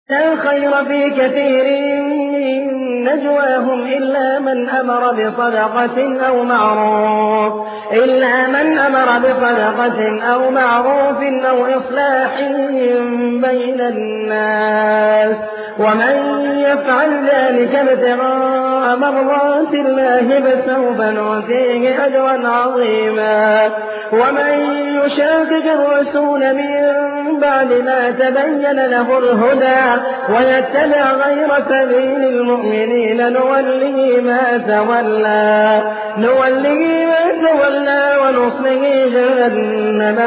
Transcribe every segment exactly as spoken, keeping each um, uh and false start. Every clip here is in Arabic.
لا خير في كثير من نجواهم إلا من أمر بصدقة أو معروف إلا من أمر بصدقة أو معروف أو إصلاح بين الناس ومن يفعل ذلك ابتغاء مرضات الله فسوف نؤتيه أجرا عظيما. ومن يشاقق الرسول من بعد ما تبين له الهدى ويتبع غير سبيل المؤمنين نوله ما تولى نوله ما تولى ونصله جهنم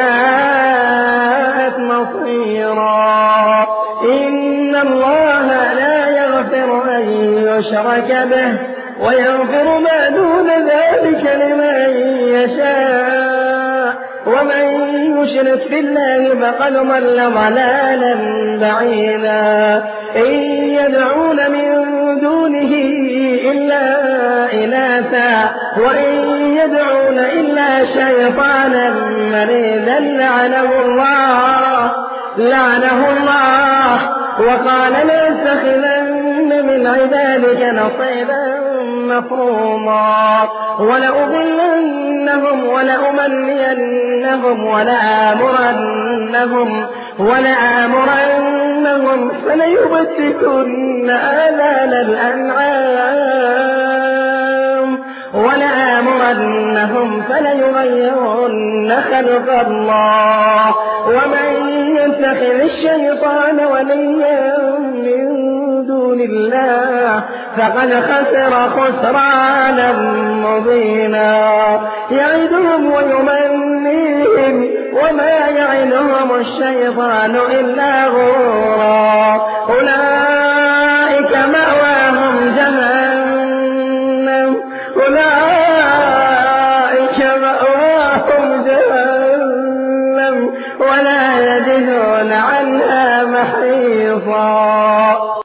وساءت مصيرا. إن الله لا يغفر أن يشرك به ويغفر ما دون ذلك لمن يشاء ومن يشرك بالله فقد ضل ضلالا بعيدا. إن يدعون من دونه إلا إناثا وإن يدعون إلا شيطانا مريدا لعنه الله لعنه الله وقال لأتخذن من عبادك نصيبا مفروضا ولأضلنهم ولأمنينهم ولآمرنهم ولآمرنهم فليبتكن آذان الأنعام ولآمرنهم فليغيرن خلق الله ومن يتخذ الشيطان وليا من دون الله فقد خسر خسرانا مبينا. يعدهم ويمنيهم وما يعدهم الشيطان إلا غرورا.